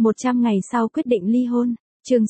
100 ngày sau quyết định ly hôn. Chương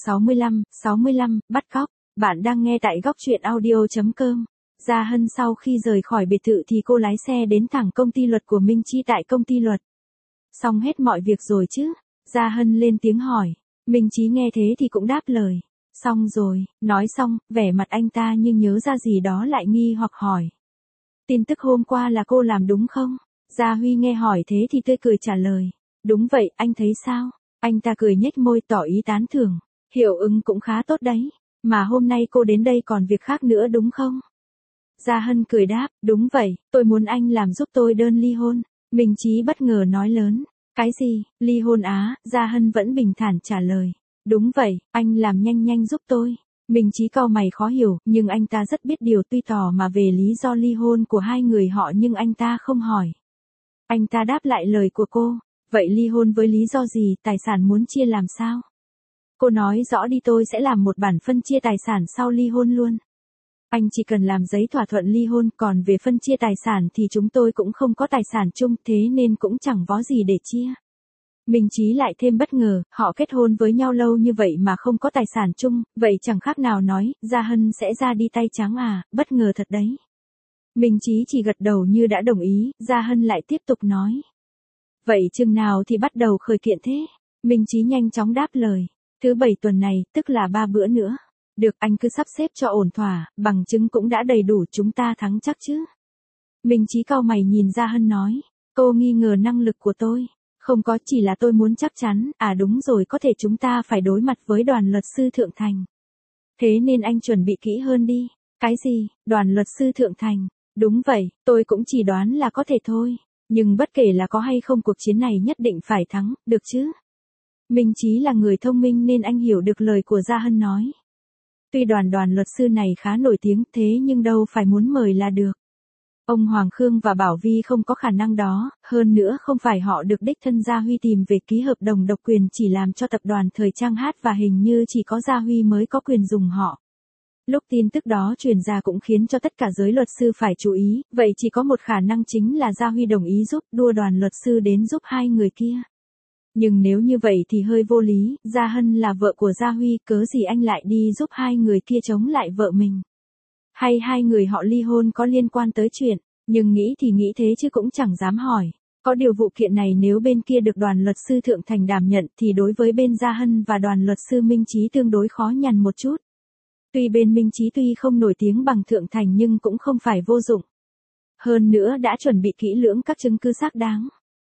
65, bắt cóc. Bạn đang nghe tại góc truyện audio.com. Gia Hân sau khi rời khỏi biệt thự thì cô lái xe đến thẳng công ty luật của Minh Chi tại công ty luật. Xong hết mọi việc rồi chứ? Gia Hân lên tiếng hỏi. Minh Chí nghe thế thì cũng đáp lời. Xong rồi, nói xong, vẻ mặt anh ta như nhớ ra gì đó lại nghi hoặc hỏi. Tin tức hôm qua là cô làm đúng không? Gia Huy nghe hỏi thế thì tươi cười trả lời. Đúng vậy, anh thấy sao? Anh ta cười nhếch môi tỏ ý tán thưởng. Hiệu ứng cũng khá tốt đấy. Mà hôm nay cô đến đây còn việc khác nữa đúng không? Gia Hân cười đáp, đúng vậy, tôi muốn anh làm giúp tôi đơn ly hôn. Minh Chí bất ngờ nói lớn. Cái gì, ly hôn á? Gia Hân vẫn bình thản trả lời. Đúng vậy, anh làm nhanh giúp tôi. Minh Chí cau mày khó hiểu, nhưng anh ta rất biết điều tuy tỏ mà về lý do ly hôn của hai người họ nhưng anh ta không hỏi. Anh ta đáp lại lời của cô. Vậy ly hôn với lý do gì, tài sản muốn chia làm sao? Cô nói rõ đi tôi sẽ làm một bản phân chia tài sản sau ly hôn luôn. Anh chỉ cần làm giấy thỏa thuận ly hôn, còn về phân chia tài sản thì chúng tôi cũng không có tài sản chung, thế nên cũng chẳng có gì để chia. Minh Chí lại thêm bất ngờ, họ kết hôn với nhau lâu như vậy mà không có tài sản chung, vậy chẳng khác nào nói, Gia Hân sẽ ra đi tay trắng à, bất ngờ thật đấy. Minh Chí chỉ gật đầu như đã đồng ý, Gia Hân lại tiếp tục nói. Vậy chừng nào thì bắt đầu khởi kiện thế? Minh Chí nhanh chóng đáp lời. Thứ 7 tuần này, tức là 3 bữa nữa. Được, anh cứ sắp xếp cho ổn thỏa, bằng chứng cũng đã đầy đủ, chúng ta thắng chắc chứ. Minh Chí cau mày nhìn Gia Hân nói. Cô nghi ngờ năng lực của tôi. Không có, chỉ là tôi muốn chắc chắn, à đúng rồi, có thể chúng ta phải đối mặt với đoàn luật sư Thượng Thành. Thế nên anh chuẩn bị kỹ hơn đi. Cái gì, đoàn luật sư Thượng Thành? Đúng vậy, tôi cũng chỉ đoán là có thể thôi. Nhưng bất kể là có hay không cuộc chiến này nhất định phải thắng, được chứ? Minh Chí là người thông minh nên anh hiểu được lời của Gia Hân nói. Tuy đoàn luật sư này khá nổi tiếng thế nhưng đâu phải muốn mời là được. Ông Hoàng Khương và Bảo Vi không có khả năng đó, hơn nữa không phải họ được đích thân Gia Huy tìm về ký hợp đồng độc quyền chỉ làm cho tập đoàn thời trang hát và hình như chỉ có Gia Huy mới có quyền dùng họ. Lúc tin tức đó truyền ra cũng khiến cho tất cả giới luật sư phải chú ý, vậy chỉ có một khả năng chính là Gia Huy đồng ý giúp đua đoàn luật sư đến giúp hai người kia. Nhưng nếu như vậy thì hơi vô lý, Gia Hân là vợ của Gia Huy, cớ gì anh lại đi giúp hai người kia chống lại vợ mình? Hay hai người họ ly hôn có liên quan tới chuyện, nhưng nghĩ thì nghĩ thế chứ cũng chẳng dám hỏi. Có điều vụ kiện này nếu bên kia được đoàn luật sư Thượng Thành đảm nhận thì đối với bên Gia Hân và đoàn luật sư Minh Chí tương đối khó nhằn một chút. Tuy bên Minh Chí tuy không nổi tiếng bằng Thượng Thành nhưng cũng không phải vô dụng. Hơn nữa đã chuẩn bị kỹ lưỡng các chứng cứ xác đáng.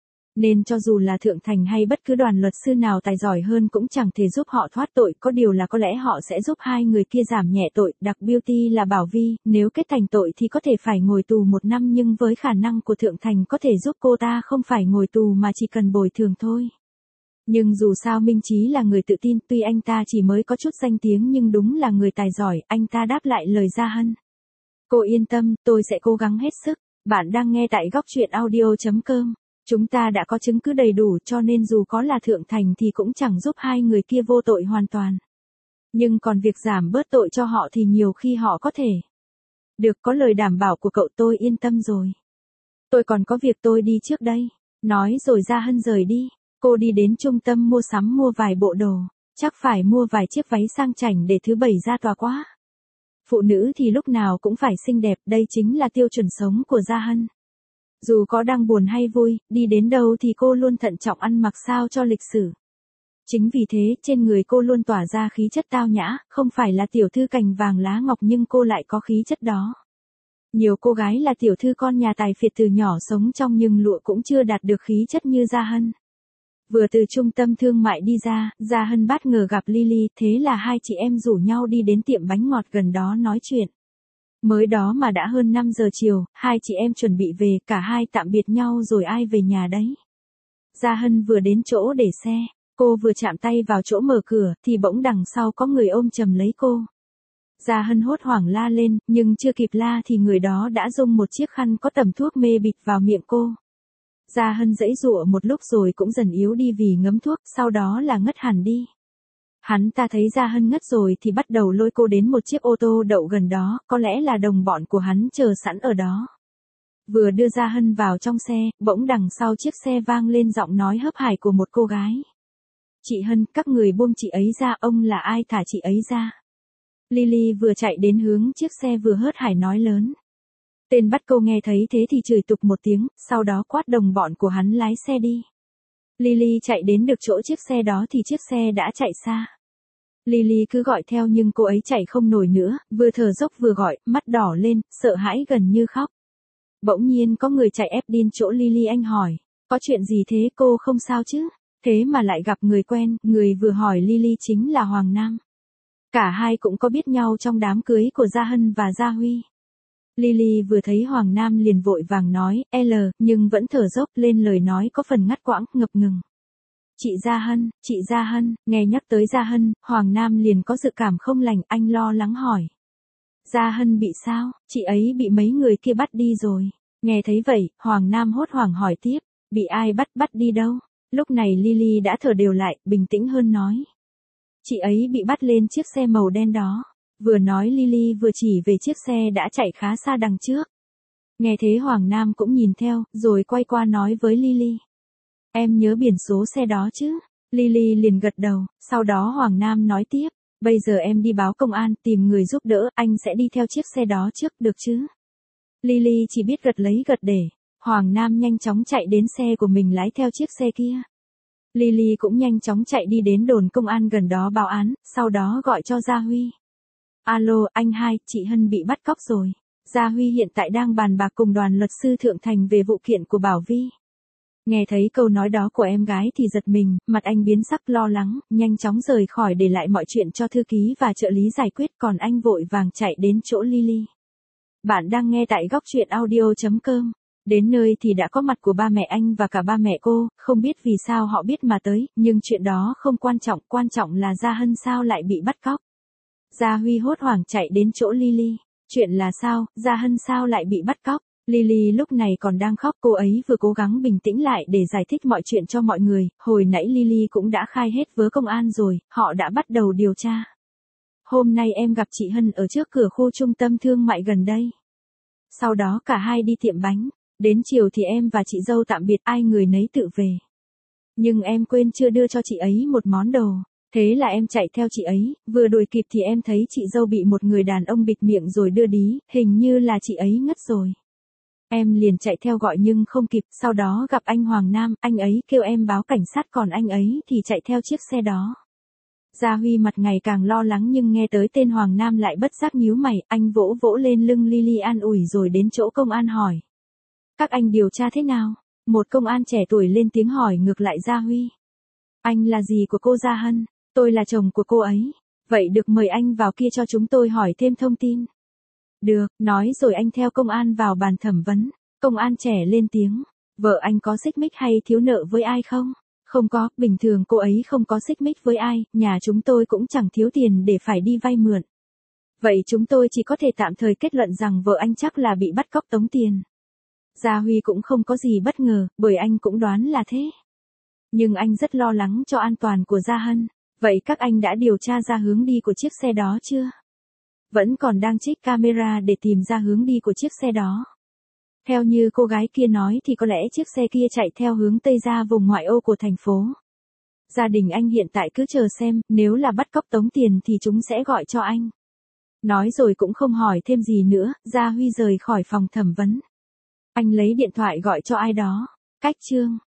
Nên cho dù là Thượng Thành hay bất cứ đoàn luật sư nào tài giỏi hơn cũng chẳng thể giúp họ thoát tội, có điều là có lẽ họ sẽ giúp hai người kia giảm nhẹ tội, đặc beauty là Bảo Vi, nếu kết thành tội thì có thể phải ngồi tù 1 năm nhưng với khả năng của Thượng Thành có thể giúp cô ta không phải ngồi tù mà chỉ cần bồi thường thôi. Nhưng dù sao Minh Chí là người tự tin, tuy anh ta chỉ mới có chút danh tiếng nhưng đúng là người tài giỏi, anh ta đáp lại lời Gia Hân. Cô yên tâm, tôi sẽ cố gắng hết sức. Bạn đang nghe tại góc truyện audio.com. Chúng ta đã có chứng cứ đầy đủ cho nên dù có là Thượng Thành thì cũng chẳng giúp hai người kia vô tội hoàn toàn. Nhưng còn việc giảm bớt tội cho họ thì nhiều khi họ có thể. Được, có lời đảm bảo của cậu tôi yên tâm rồi. Tôi còn có việc tôi đi trước đây. Nói rồi Gia Hân rời đi. Cô đi đến trung tâm mua sắm mua vài bộ đồ. Chắc phải mua vài chiếc váy sang chảnh để thứ 7 ra tòa quá. Phụ nữ thì lúc nào cũng phải xinh đẹp, đây chính là tiêu chuẩn sống của Gia Hân. Dù có đang buồn hay vui, đi đến đâu thì cô luôn thận trọng ăn mặc sao cho lịch sử. Chính vì thế, trên người cô luôn tỏa ra khí chất tao nhã, không phải là tiểu thư cành vàng lá ngọc nhưng cô lại có khí chất đó. Nhiều cô gái là tiểu thư con nhà tài phiệt từ nhỏ sống trong nhưng lụa cũng chưa đạt được khí chất như Gia Hân. Vừa từ trung tâm thương mại đi ra, Gia Hân bất ngờ gặp Lily, thế là hai chị em rủ nhau đi đến tiệm bánh ngọt gần đó nói chuyện. Mới đó mà đã hơn 5 giờ chiều, hai chị em chuẩn bị về, cả hai tạm biệt nhau rồi ai về nhà đấy. Gia Hân vừa đến chỗ để xe, cô vừa chạm tay vào chỗ mở cửa, thì bỗng đằng sau có người ôm chầm lấy cô. Gia Hân hốt hoảng la lên, nhưng chưa kịp la thì người đó đã dùng một chiếc khăn có tẩm thuốc mê bịt vào miệng cô. Gia Hân giãy giụa một lúc rồi cũng dần yếu đi vì ngấm thuốc, sau đó là ngất hẳn đi. Hắn ta thấy Gia Hân ngất rồi thì bắt đầu lôi cô đến một chiếc ô tô đậu gần đó, có lẽ là đồng bọn của hắn chờ sẵn ở đó. Vừa đưa Gia Hân vào trong xe, bỗng đằng sau chiếc xe vang lên giọng nói hớp hải của một cô gái. Chị Hân, các người buông chị ấy ra, ông là ai thả chị ấy ra? Lily vừa chạy đến hướng chiếc xe vừa hớt hải nói lớn. Tên bắt cô nghe thấy thế thì chửi tục một tiếng, sau đó quát đồng bọn của hắn lái xe đi. Lily chạy đến được chỗ chiếc xe đó thì chiếc xe đã chạy xa. Lily cứ gọi theo nhưng cô ấy chạy không nổi nữa, vừa thở dốc vừa gọi, mắt đỏ lên, sợ hãi gần như khóc. Bỗng nhiên có người chạy ép đến chỗ Lily. Anh hỏi, có chuyện gì thế, cô không sao chứ? Thế mà lại gặp người quen, người vừa hỏi Lily chính là Hoàng Nam. Cả hai cũng có biết nhau trong đám cưới của Gia Hân và Gia Huy. Lily vừa thấy Hoàng Nam liền vội vàng nói, nhưng vẫn thở dốc lên, lời nói có phần ngắt quãng, ngập ngừng. Chị Gia Hân, nghe nhắc tới Gia Hân, Hoàng Nam liền có dự cảm không lành, anh lo lắng hỏi. Gia Hân bị sao, chị ấy bị mấy người kia bắt đi rồi. Nghe thấy vậy, Hoàng Nam hốt hoảng hỏi tiếp, bị ai bắt đi đâu? Lúc này Lily đã thở đều lại, bình tĩnh hơn nói. Chị ấy bị bắt lên chiếc xe màu đen đó. Vừa nói Lily vừa chỉ về chiếc xe đã chạy khá xa đằng trước. Nghe thế Hoàng Nam cũng nhìn theo, rồi quay qua nói với Lily. Em nhớ biển số xe đó chứ? Lily liền gật đầu, sau đó Hoàng Nam nói tiếp. Bây giờ em đi báo công an, tìm người giúp đỡ, anh sẽ đi theo chiếc xe đó trước, được chứ? Lily chỉ biết gật lấy gật để. Hoàng Nam nhanh chóng chạy đến xe của mình lái theo chiếc xe kia. Lily cũng nhanh chóng chạy đi đến đồn công an gần đó báo án, sau đó gọi cho Gia Huy. Alo, anh hai, chị Hân bị bắt cóc rồi. Gia Huy hiện tại đang bàn bạc cùng đoàn luật sư Thượng Thành về vụ kiện của Bảo Vi. Nghe thấy câu nói đó của em gái thì giật mình, mặt anh biến sắc lo lắng, nhanh chóng rời khỏi để lại mọi chuyện cho thư ký và trợ lý giải quyết, còn anh vội vàng chạy đến chỗ Lily. Bạn đang nghe tại góc truyện audio.com. Đến nơi thì đã có mặt của ba mẹ anh và cả ba mẹ cô, không biết vì sao họ biết mà tới, nhưng chuyện đó không quan trọng là Gia Hân sao lại bị bắt cóc. Gia Huy hốt hoảng chạy đến chỗ Lily. Chuyện là sao, Gia Hân sao lại bị bắt cóc? Lily lúc này còn đang khóc, cô ấy vừa cố gắng bình tĩnh lại để giải thích mọi chuyện cho mọi người, hồi nãy Lily cũng đã khai hết với công an rồi, họ đã bắt đầu điều tra. Hôm nay em gặp chị Hân ở trước cửa khu trung tâm thương mại gần đây. Sau đó cả hai đi tiệm bánh, đến chiều thì em và chị dâu tạm biệt, ai người nấy tự về. Nhưng em quên chưa đưa cho chị ấy một món đồ. Thế là em chạy theo chị ấy, vừa đuổi kịp thì em thấy chị dâu bị một người đàn ông bịt miệng rồi đưa đi, hình như là chị ấy ngất rồi. Em liền chạy theo gọi nhưng không kịp, sau đó gặp anh Hoàng Nam, anh ấy kêu em báo cảnh sát, còn anh ấy thì chạy theo chiếc xe đó. Gia Huy mặt ngày càng lo lắng nhưng nghe tới tên Hoàng Nam lại bất giác nhíu mày, anh vỗ vỗ lên lưng Lily an ủi rồi đến chỗ công an hỏi. Các anh điều tra thế nào? Một công an trẻ tuổi lên tiếng hỏi ngược lại Gia Huy. Anh là gì của cô Gia Hân? Tôi là chồng của cô ấy. Vậy được mời anh vào kia cho chúng tôi hỏi thêm thông tin. Được, nói rồi anh theo công an vào bàn thẩm vấn. Công an trẻ lên tiếng. Vợ anh có xích mích hay thiếu nợ với ai không? Không có, bình thường cô ấy không có xích mích với ai, nhà chúng tôi cũng chẳng thiếu tiền để phải đi vay mượn. Vậy chúng tôi chỉ có thể tạm thời kết luận rằng vợ anh chắc là bị bắt cóc tống tiền. Gia Huy cũng không có gì bất ngờ, bởi anh cũng đoán là thế. Nhưng anh rất lo lắng cho an toàn của Gia Hân. Vậy các anh đã điều tra ra hướng đi của chiếc xe đó chưa? Vẫn còn đang trích camera để tìm ra hướng đi của chiếc xe đó. Theo như cô gái kia nói thì có lẽ chiếc xe kia chạy theo hướng Tây ra vùng ngoại ô của thành phố. Gia đình anh hiện tại cứ chờ xem, nếu là bắt cóc tống tiền thì chúng sẽ gọi cho anh. Nói rồi cũng không hỏi thêm gì nữa, Gia Huy rời khỏi phòng thẩm vấn. Anh lấy điện thoại gọi cho ai đó. Cách chương